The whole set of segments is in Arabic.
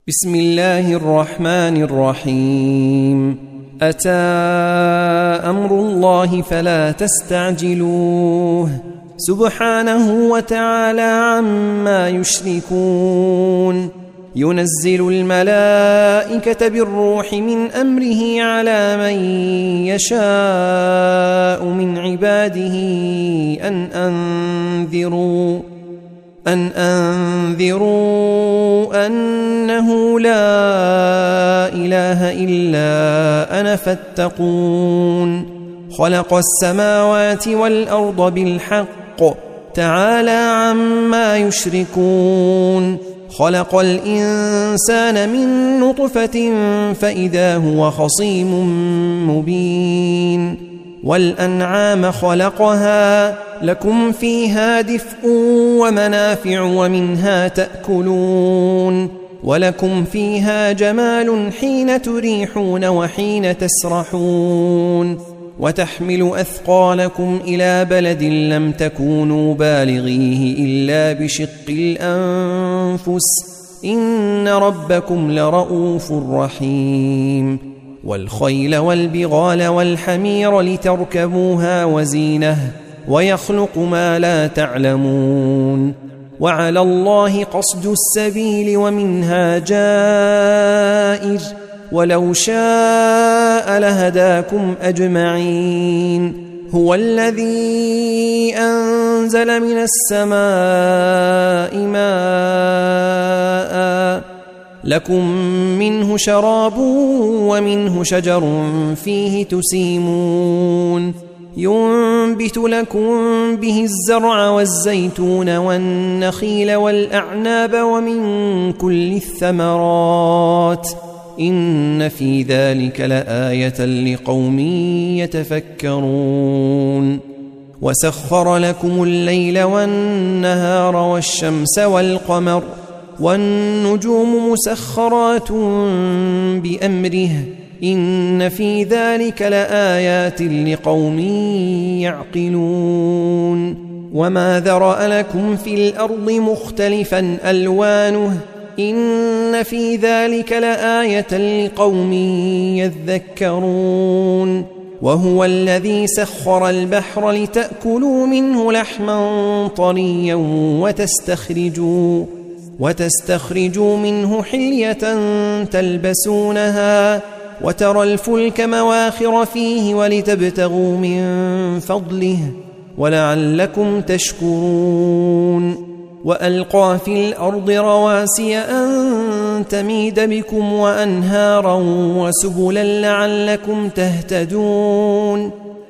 بسم الله الرحمن الرحيم. أتى أمر الله فلا تستعجلوه سبحانه وتعالى عما يشركون. ينزل الملائكة بالروح من أمره على من يشاء من عباده أن أنذروا أنه لا إله إلا أنا فاتقون. خلق السماوات والأرض بالحق تعالى عما يشركون. خلق الإنسان من نطفة فإذا هو خصيم مبين. والأنعام خلقها لكم فيها دفء ومنافع ومنها تأكلون. ولكم فيها جمال حين تريحون وحين تسرحون. وتحمل أثقالكم إلى بلد لم تكونوا بالغيه إلا بشق الأنفس إن ربكم لرؤوف رحيم. والخيل والبغال والحمير لتركبوها وزينة ويخلق ما لا تعلمون. وعلى الله قصد السبيل ومنها جائر ولو شاء لهداكم أجمعين. هو الذي أنزل من السماء ماء لكم منه شراب ومنه شجر فيه تسيمون. ينبت لكم به الزرع والزيتون والنخيل والأعناب ومن كل الثمرات إن في ذلك لآية لقوم يتفكرون. وسخر لكم الليل والنهار والشمس والقمر والنجوم مسخرات بأمره إن في ذلك لآيات لقوم يعقلون. وما ذرأ لكم في الأرض مختلفا ألوانه إن في ذلك لآية لقوم يذكرون. وهو الذي سخر البحر لتأكلوا منه لحما طريا وتستخرجوا منه حلية تلبسونها وترى الفلك مواخر فيه ولتبتغوا من فضله ولعلكم تشكرون. وألقى في الأرض رواسي أن تميد بكم وأنهارا وسبلا لعلكم تهتدون.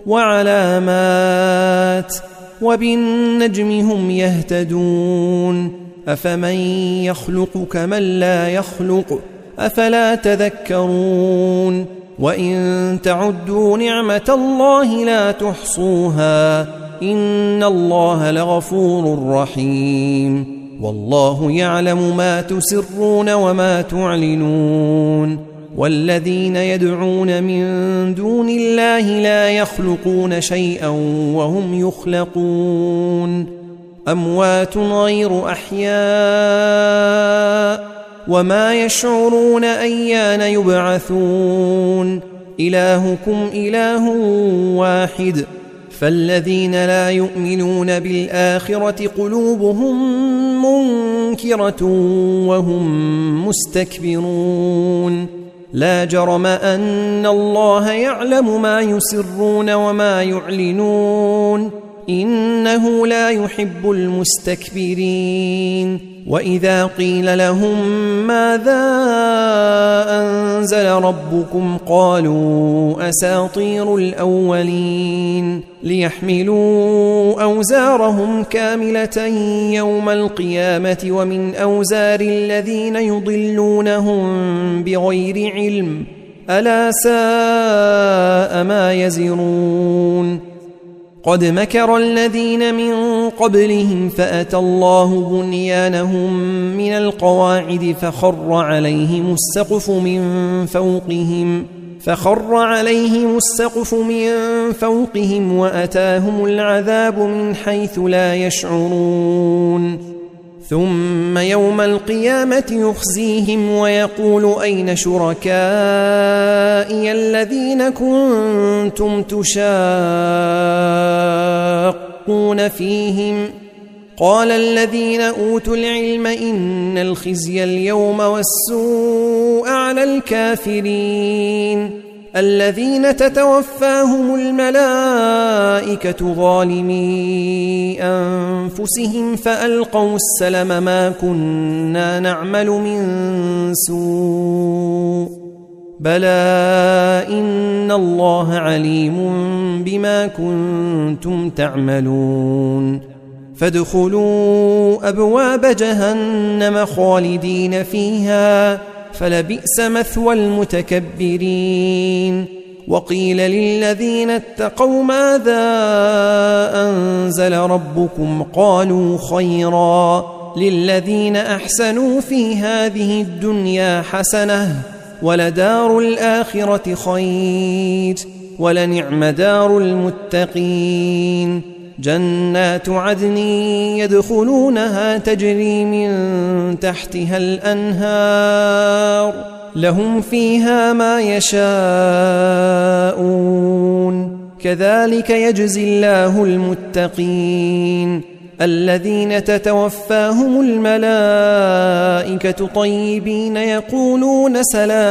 وعلامات وبالنجم هم يهتدون. أفمن يخلق كمن لا يخلق أفلا تذكرون. وإن تعدوا نعمة الله لا تحصوها إن الله لغفور رحيم. والله يعلم ما تسرون وما تعلنون. والذين يدعون من دون الله لا يخلقون شيئا وهم يخلقون. أموات غير أحياء وما يشعرون أيان يبعثون. إلهكم إله واحد فالذين لا يؤمنون بالآخرة قلوبهم منكرة وهم مستكبرون. لا جرم أن الله يعلم ما يسرون وما يعلنون إنه لا يحب المستكبرين. وإذا قيل لهم ماذا أنزل ربكم قالوا أساطير الأولين. ليحملوا أوزارهم كاملة يوم القيامة ومن أوزار الذين يضلونهم بغير علم ألا ساء ما يزرون. قد مكر الذين من قبلهم فأتى الله بنيانهم من القواعد فخر عليهم السقف من فوقهم وأتاهم العذاب من حيث لا يشعرون. ثم يوم القيامة يخزيهم ويقول أين شركائي الذين كنتم تشاقون فيهم قال الذين أوتوا العلم إن الخزي اليوم والسوء على الكافرين الذين تتوفاهم الملائكة ظالمي أنفسهم فألقوا السلم ما كنا نعمل من سوء بلى إن الله عليم بما كنتم تعملون فادخلوا أبواب جهنم خالدين فيها فلبئس مثوى المتكبرين وقيل للذين اتقوا ماذا أنزل ربكم قالوا خيرا للذين أحسنوا في هذه الدنيا حسنة ولدار الآخرة خير ولنعم دار المتقين جنات عدن يدخلونها تجري من تحتها الأنهار لهم فيها ما يشاءون كذلك يجزي الله المتقين الذين تتوفاهم الملائكة طيبين يقولون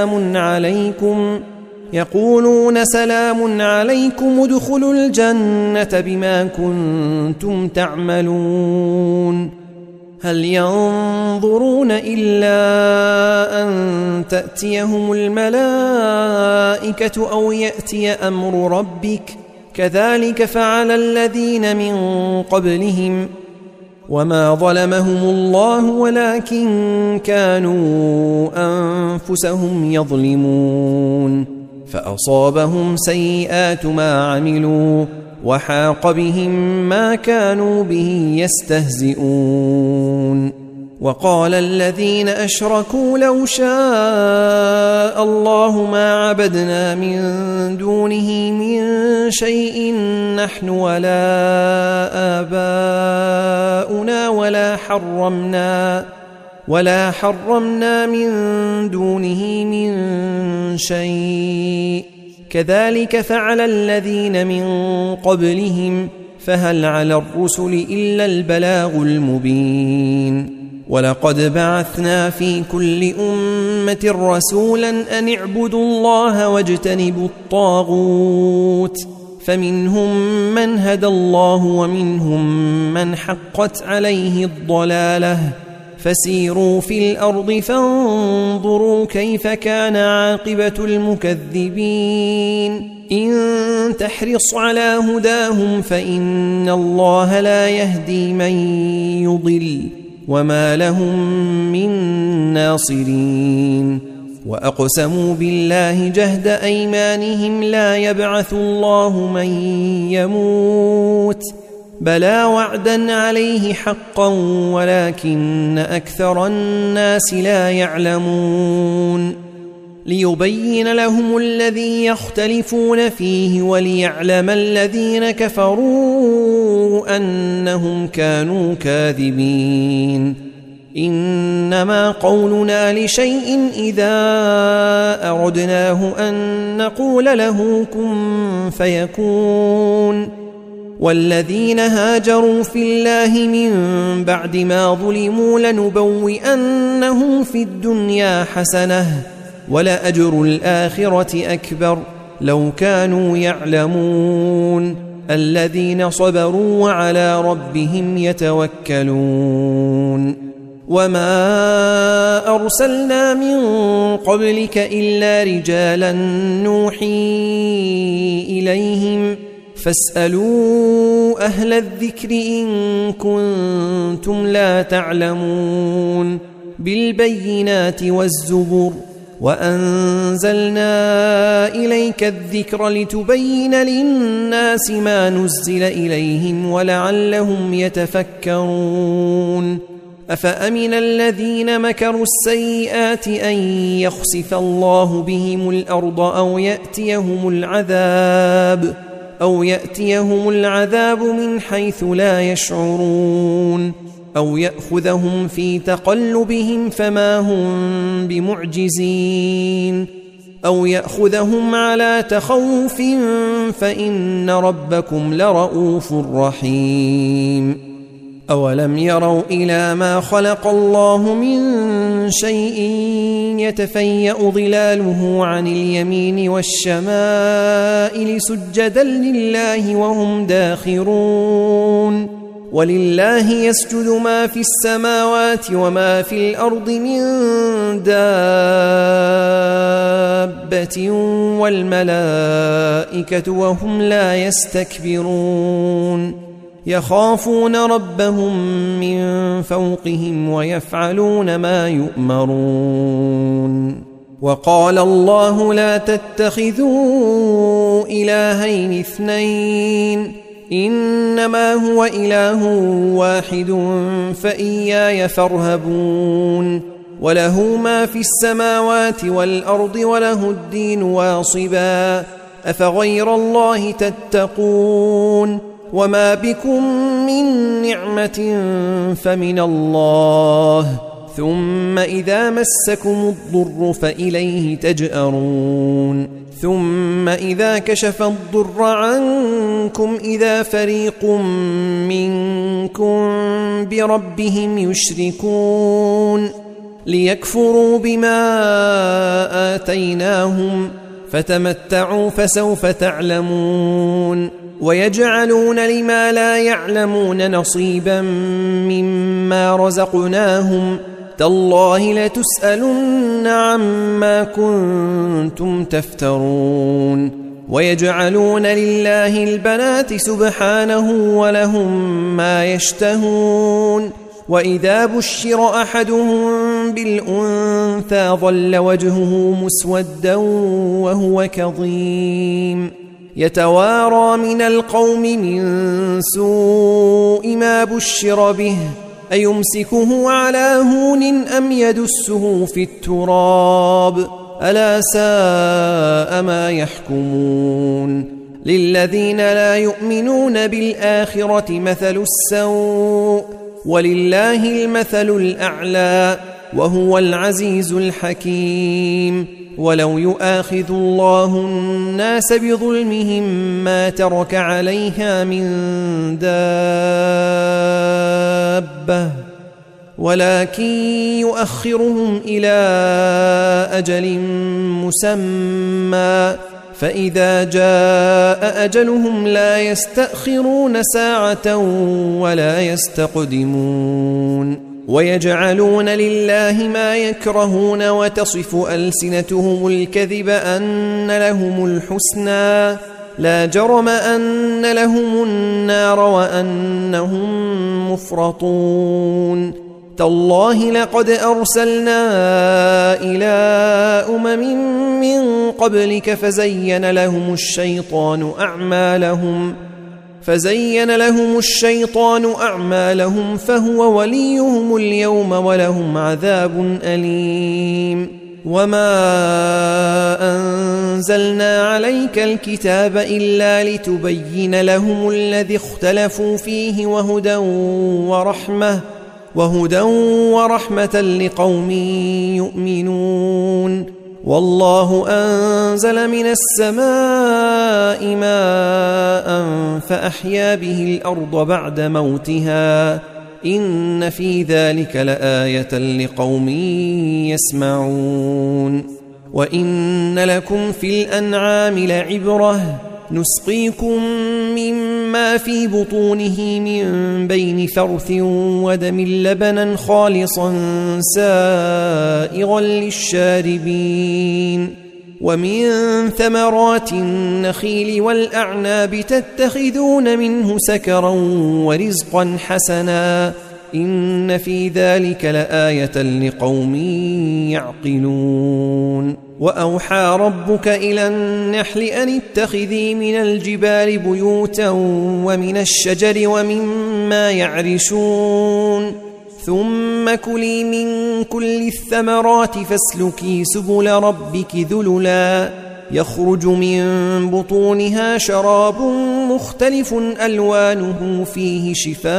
سلام عليكم ادخلوا الجنة بما كنتم تعملون هل ينظرون إلا أن تأتيهم الملائكة أو يأتي أمر ربك كذلك فعل الذين من قبلهم وما ظلمهم الله ولكن كانوا أنفسهم يظلمون فأصابهم سيئات ما عملوا وحاق بهم ما كانوا به يستهزئون وقال الذين أشركوا لو شاء الله ما عبدنا من دونه من شيء نحن ولا آباؤنا ولا حرمنا من دونه من شيء كذلك فعل الذين من قبلهم فهل على الرسل إلا البلاغ المبين ولقد بعثنا في كل أمة رسولا أن اعبدوا الله واجتنبوا الطاغوت فمنهم من هدى الله ومنهم من حقت عليه الضلالة فسيروا في الأرض فانظروا كيف كان عاقبة المكذبين إن تحرص على هداهم فإن الله لا يهدي من يضل وما لهم من ناصرين وأقسموا بالله جهد أيمانهم لا يبعث الله من يموت بلى وعدا عليه حقا ولكن أكثر الناس لا يعلمون ليبين لهم الذي يختلفون فيه وليعلم الذين كفروا أنهم كانوا كاذبين إنما قولنا لشيء إذا أردناه أن نقول له كن فيكون والذين هاجروا في الله من بعد ما ظلموا لنبوئنهم في الدنيا حسنة ولأجر الآخرة أكبر لو كانوا يعلمون الذين صبروا وعلى ربهم يتوكلون وما أرسلنا من قبلك إلا رجالا نوحي إليهم فاسألوا أهل الذكر إن كنتم لا تعلمون بالبينات والزبر وأنزلنا إليك الذكر لتبين للناس ما نزل إليهم ولعلهم يتفكرون أفأمن الذين مكروا السيئات أن يخسف الله بهم الأرض أو يأتيهم العذاب من حيث لا يشعرون أو يأخذهم في تقلبهم فما هم بمعجزين أو يأخذهم على تخوف فإن ربكم لرؤوف رحيم. أولم يروا إلى ما خلق الله من شيء يتفيأ ظلاله عن اليمين والشمائل سجدا لله وهم داخرون. ولله يسجد ما في السماوات وما في الأرض من دابة والملائكة وهم لا يستكبرون يخافون ربهم من فوقهم ويفعلون ما يؤمرون. وقال الله لا تتخذوا إلهين اثنين إنما هو إله واحد فإياي فارهبون. وله ما في السماوات والأرض وله الدين واصبا أفغير الله تتقون. وما بكم من نعمة فمن الله ثم إذا مسكم الضر فإليه تجأرون. ثم إذا كشف الضر عنكم إذا فريق منكم بربهم يشركون ليكفروا بما آتيناهم فتمتعوا فسوف تعلمون. ويجعلون لما لا يعلمون نصيبا مما رزقناهم تالله لتسألن عما كنتم تفترون. ويجعلون لله البنات سبحانه ولهم ما يشتهون. وإذا بشر أحدهم بالأنثى ظل وجهه مسودا وهو كظيم يتوارى من القوم من سوء ما بشر به أيمسكه على هون أم يدسه في التراب ألا ساء ما يحكمون. للذين لا يؤمنون بالآخرة مثل السوء ولله المثل الأعلى وهو العزيز الحكيم. ولو يؤاخذ الله الناس بظلمهم ما ترك عليها من دابة ولكن يؤخرهم إلى أجل مسمى فإذا جاء أجلهم لا يستأخرون ساعة ولا يستقدمون. ويجعلون لله ما يكرهون وتصف ألسنتهم الكذب أن لهم الحسنى لا جرم أن لهم النار وأنهم مفرطون. تالله لقد أرسلنا إلى من قبلك فزين لهم الشيطان أعمالهم فهو وليهم اليوم ولهم عذاب أليم. وما أنزلنا عليك الكتاب إلا لتبين لهم الذي اختلفوا فيه وهدى ورحمة لقوم يؤمنون. والله أنزل من السماء ماء فأحيا به الأرض بعد موتها إن في ذلك لآية لقوم يسمعون. وإن لكم في الأنعام لعبرة نسقيكم مما في بطونه من بين فرث ودم لبنا خالصا سائغا للشاربين. ومن ثمرات النخيل والأعناب تتخذون منه سكرا ورزقا حسنا إن في ذلك لآية لقوم يعقلون. وأوحى ربك إلى النحل أن اتخذي من الجبال بيوتا ومن الشجر ومما يعرشون ثم كلي من كل الثمرات فاسلكي سبل ربك ذللا يخرج من بطونها شراب مختلف ألوانه فيه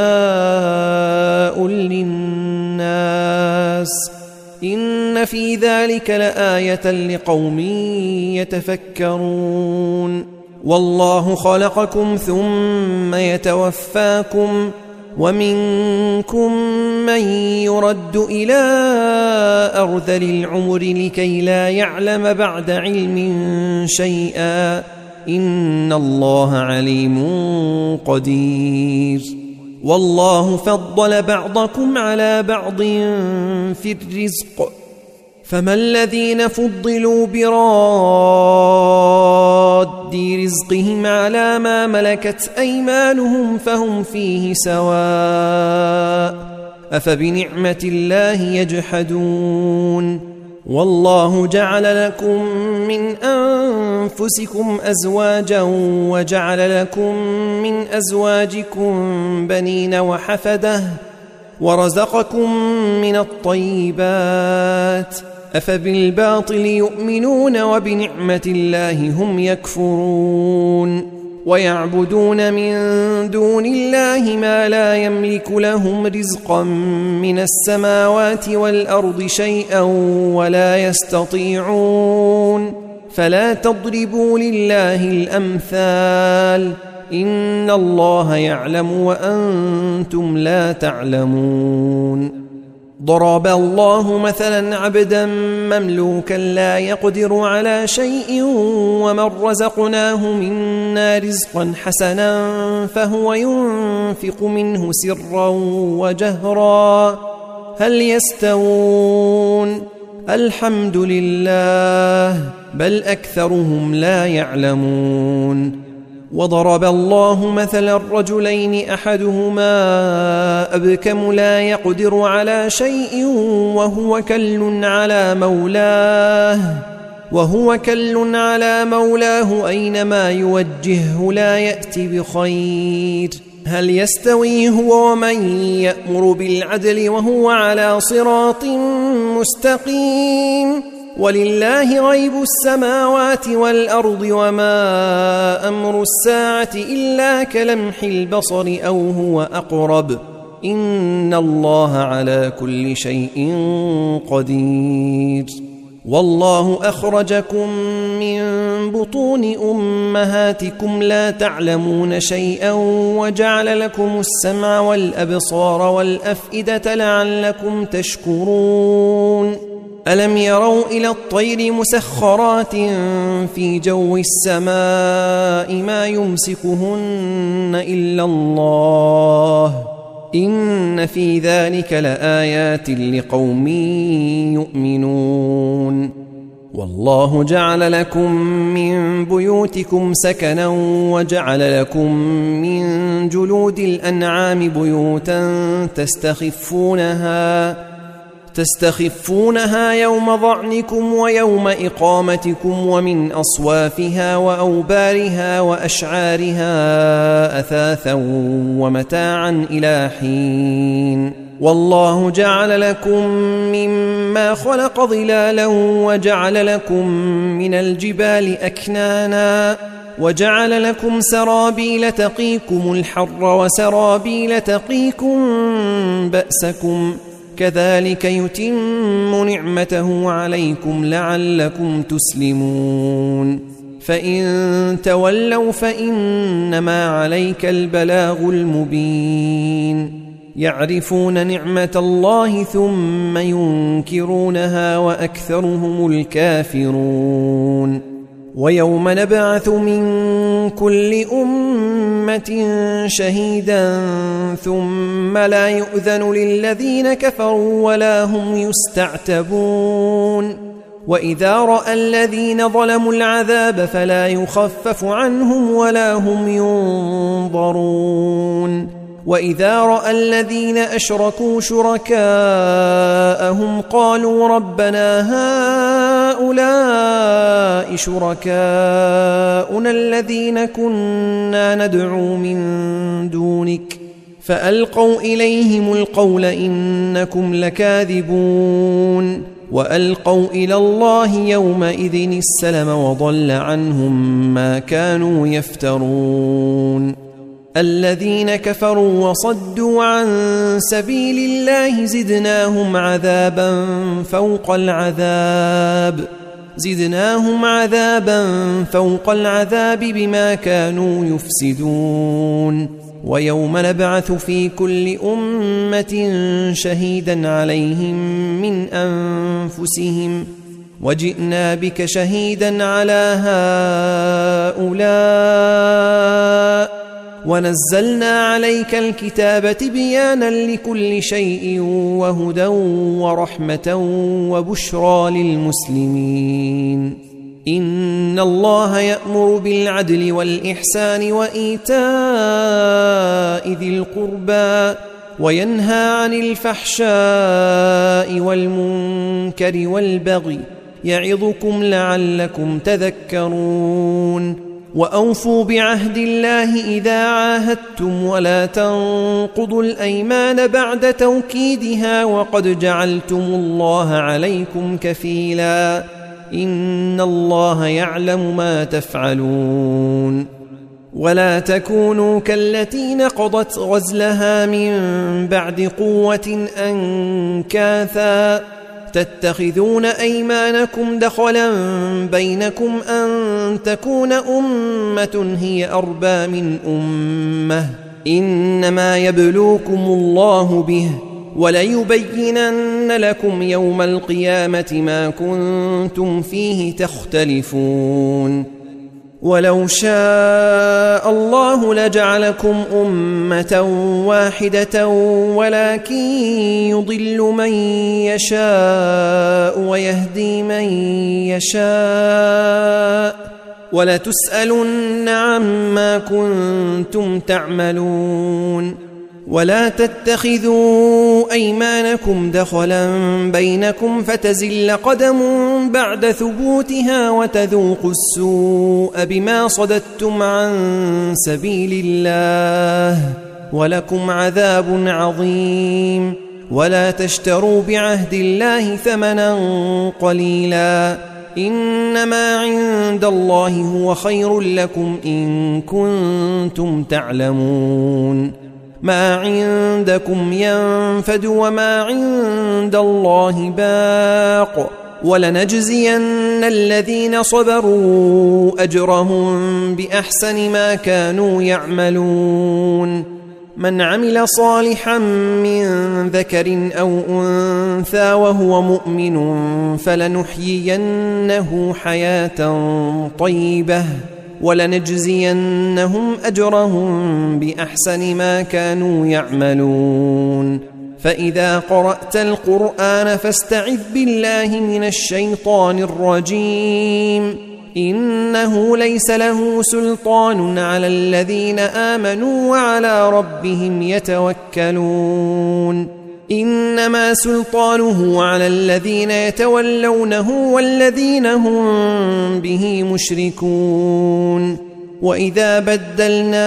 شفاء للناس إن في ذلك لآية لقوم يتفكرون والله خلقكم ثم يتوفاكم ومنكم من يرد إلى أرذل العمر لكي لا يعلم بعد علم شيئا إن الله عليم قدير والله فضل بعضكم على بعض في الرزق فما الذين فضلوا براد رزقهم على ما ملكت أيمانهم فهم فيه سواء أفبنعمة الله يجحدون والله جعل لكم من أنفسكم أزواجا وجعل لكم من أزواجكم بنين وحفدة ورزقكم من الطيبات أفبالباطل يؤمنون وبنعمة الله هم يكفرون ويعبدون من دون الله ما لا يملك لهم رزقا من السماوات والأرض شيئا ولا يستطيعون فلا تضربوا لله الأمثال إن الله يعلم وأنتم لا تعلمون ضرب الله مثلا عبدا مملوكا لا يقدر على شيء ومن رزقناه منا رزقا حسنا فهو ينفق منه سرا وجهرا هل يستوون الحمد لله بل أكثرهم لا يعلمون وضرب الله مثلا الرجلين أحدهما أبكم لا يقدر على شيء وهو كل على مولاه أينما يوجهه لا يأتي بخير هل يستوي هو ومن يأمر بالعدل وهو على صراط مستقيم ولله غيب السماوات والأرض وما أمر الساعة إلا كلمح البصر أو هو أقرب إن الله على كل شيء قدير والله أخرجكم من بطون أمهاتكم لا تعلمون شيئا وجعل لكم السمع والأبصار والأفئدة لعلكم تشكرون ألم يروا إلى الطير مسخرات في جو السماء ما يمسكهن إلا الله إن في ذلك لآيات لقوم يؤمنون والله جعل لكم من بيوتكم سكنا وجعل لكم من جلود الأنعام بيوتا تستخفونها يوم ظعنكم ويوم إقامتكم ومن أصوافها وأوبارها وأشعارها أثاثا ومتاعا إلى حين والله جعل لكم مما خلق ظلالا وجعل لكم من الجبال أكنانا وجعل لكم سرابيل تقيكم الحر وسرابيل تقيكم بأسكم كذلك يتم نعمته عليكم لعلكم تسلمون فإن تولوا فإنما عليك البلاغ المبين يعرفون نعمة الله ثم ينكرونها وأكثرهم الكافرون ويوم نبعث من كل أمة شهيدا ثم لا يؤذن للذين كفروا ولا هم يستعتبون وإذا رأى الذين ظلموا العذاب فلا يخفف عنهم ولا هم ينظرون وإذا رأى الذين أشركوا شركاءهم قالوا ربنا هؤلاء شركاؤنا الذين كنا ندعو من دونك فألقوا إليهم القول إنكم لكاذبون وألقوا إلى الله يومئذ السلم وضل عنهم ما كانوا يفترون الذين كفروا وصدوا عن سبيل الله زدناهم عذابا فوق العذاب بما كانوا يفسدون ويوم نبعث في كل أمة شهيدا عليهم من أنفسهم وجئنا بك شهيدا على هؤلاء ونزلنا عليك الكتاب بيانا لكل شيء وهدى ورحمة وبشرى للمسلمين إن الله يأمر بالعدل والإحسان وإيتاء ذي القربى وينهى عن الفحشاء والمنكر والبغي يعظكم لعلكم تذكرون وأوفوا بعهد الله إذا عاهدتم ولا تنقضوا الأيمان بعد توكيدها وقد جعلتم الله عليكم كفيلا إن الله يعلم ما تفعلون ولا تكونوا كالتي نقضت غزلها من بعد قوة أنكاثا تتخذون أيمانكم دخلا بينكم أن تكون أمة هي أربى من أمة إنما يبلوكم الله به وليبينن لكم يوم القيامة ما كنتم فيه تختلفون ولو شاء الله لجعلكم أمة واحدة ولكن يضل من يشاء ويهدي من يشاء ولتسألن عما كنتم تعملون ولا تتخذوا أيمانكم دخلا بينكم فتزل قدم بعد ثبوتها وتذوقوا السوء بما صددتم عن سبيل الله ولكم عذاب عظيم ولا تشتروا بعهد الله ثمنا قليلا إنما عند الله هو خير لكم إن كنتم تعلمون ما عندكم ينفد وما عند الله باق ولنجزين الذين صبروا أجرهم بأحسن ما كانوا يعملون من عمل صالحا من ذكر أو أنثى وهو مؤمن فلنحيينه حياة طيبة ولنجزينهم أجرهم بأحسن ما كانوا يعملون فإذا قرأت القرآن فاستعذ بالله من الشيطان الرجيم إنه ليس له سلطان على الذين آمنوا وعلى ربهم يتوكلون إنما سلطانه على الذين يتولونه والذين هم به مشركون وإذا بدلنا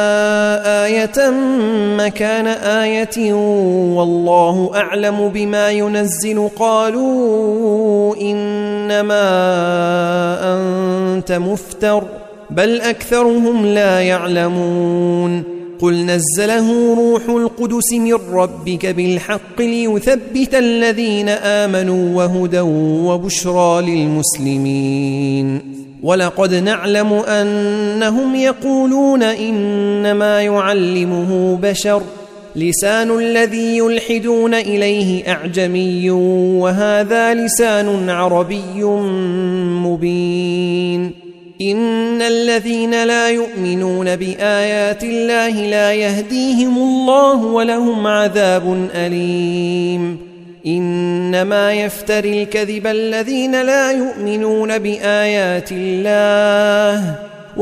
آية مكان آية والله أعلم بما ينزل قالوا إنما أنت مفتر بل أكثرهم لا يعلمون قل نزله روح القدس من ربك بالحق ليثبت الذين آمنوا وهدى وبشرى للمسلمين ولقد نعلم أنهم يقولون إنما يعلمه بشر لسان الذي يلحدون إليه أعجمي وهذا لسان عربي مبين إن الذين لا يؤمنون بآيات الله لا يهديهم الله ولهم عذاب أليم إنما يفتري الكذب الذين لا يؤمنون بآيات الله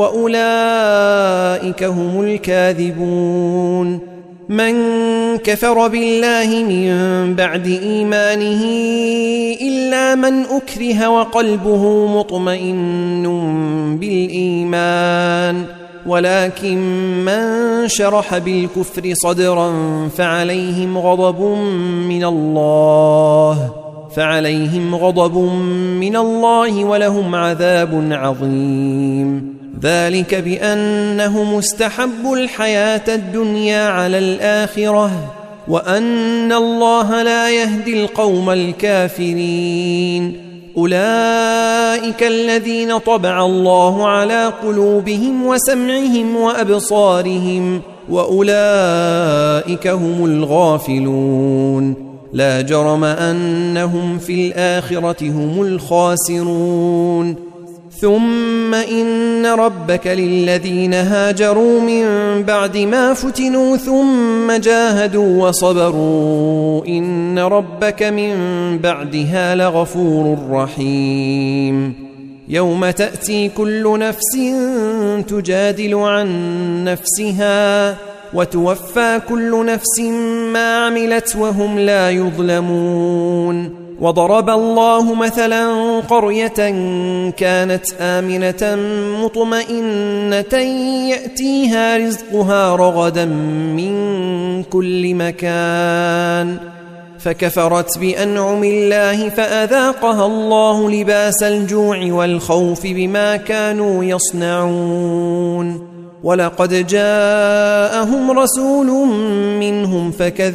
وأولئك هم الكاذبون من كفر بالله من بعد إيمانه إلا من أكره وقلبه مطمئن بالإيمان ولكن من شرح بالكفر صدرا فعليهم غضب من الله فعليهم غضب من الله ولهم عذاب عظيم. ذلك بأنهم استحبوا الحياة الدنيا على الآخرة وأن الله لا يهدي القوم الكافرين. أولئك الذين طبع الله على قلوبهم وسمعهم وأبصارهم وأولئك هم الغافلون. لا جرم أنهم في الآخرة هم الخاسرون. ثم إن ربك للذين هاجروا من بعد ما فتنوا ثم جاهدوا وصبروا إن ربك من بعدها لغفور رحيم. يوم تأتي كل نفس تجادل عن نفسها وتوفى كل نفس ما عملت وهم لا يظلمون. وضرب الله مثلا قرية كانت آمنة مطمئنة يأتيها رزقها رغدا من كل مكان فكفرت بأنعم الله فأذاقها الله لباس الجوع والخوف بما كانوا يصنعون. ولقد جاءهم رسول منهم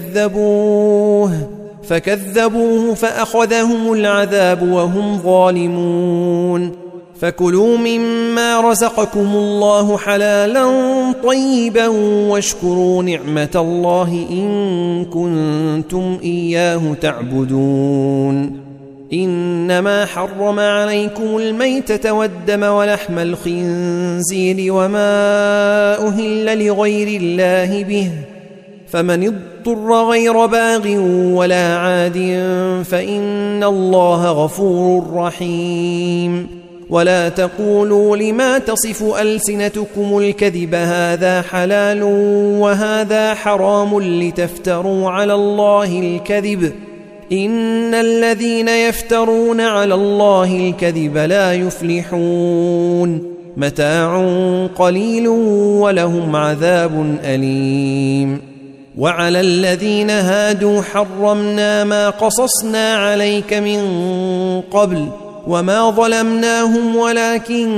فكذبوه فأخذهم العذاب وهم ظالمون. فكلوا مما رزقكم الله حلالا طيبا واشكروا نعمة الله إن كنتم إياه تعبدون. إنما حرم عليكم الميتة والدم ولحم الخنزير وما أهل لغير الله به فمن اضطر غير باغ ولا عاد فإن الله غفور رحيم. ولا تقولوا لما تصف ألسنتكم الكذب هذا حلال وهذا حرام لتفتروا على الله الكذب إن الذين يفترون على الله الكذب لا يفلحون. متاع قليل ولهم عذاب أليم. وعلى الذين هادوا حرمنا ما قصصنا عليك من قبل وما ظلمناهم ولكن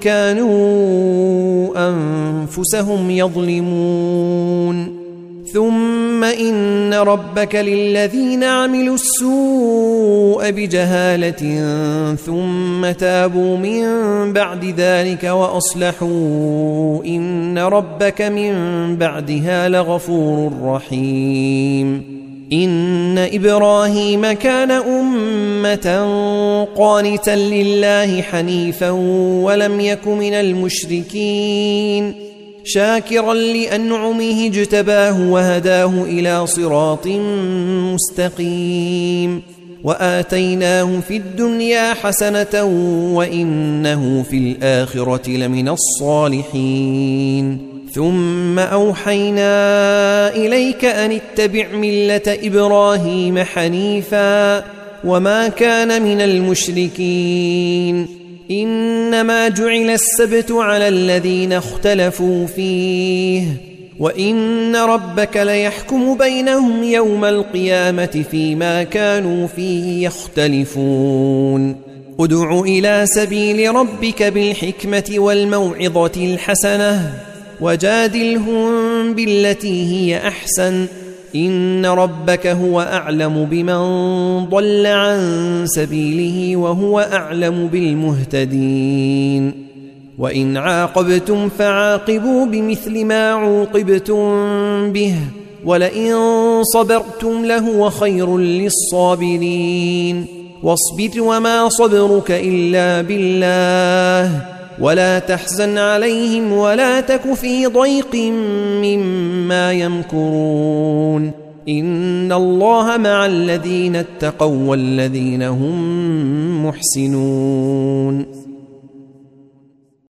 كانوا أنفسهم يظلمون. ثم إن ربك للذين عملوا السوء بجهالة ثم تابوا من بعد ذلك وأصلحوا إن ربك من بعدها لغفور رحيم. إن إبراهيم كان أمة قانتا لله حنيفا ولم يك من المشركين شاكرا لأنعمه اجتباه وهداه إلى صراط مستقيم. وآتيناه في الدنيا حسنة وإنه في الآخرة لمن الصالحين. ثم أوحينا إليك أن اتبع ملة إبراهيم حنيفا وما كان من المشركين. إنما جعل السبت على الذين اختلفوا فيه وإن ربك ليحكم بينهم يوم القيامة فيما كانوا فيه يختلفون. ادع إلى سبيل ربك بالحكمة والموعظة الحسنة وجادلهم بالتي هي أحسن إن ربك هو أعلم بمن ضل عن سبيله وهو أعلم بالمهتدين. وإن عاقبتم فعاقبوا بمثل ما عوقبتم به ولئن صبرتم لهو خير للصابرين. واصبر وما صبرك إلا بالله ولا تحزن عليهم ولا تك في ضيق مما يمكرون. إن الله مع الذين اتقوا والذين هم محسنون.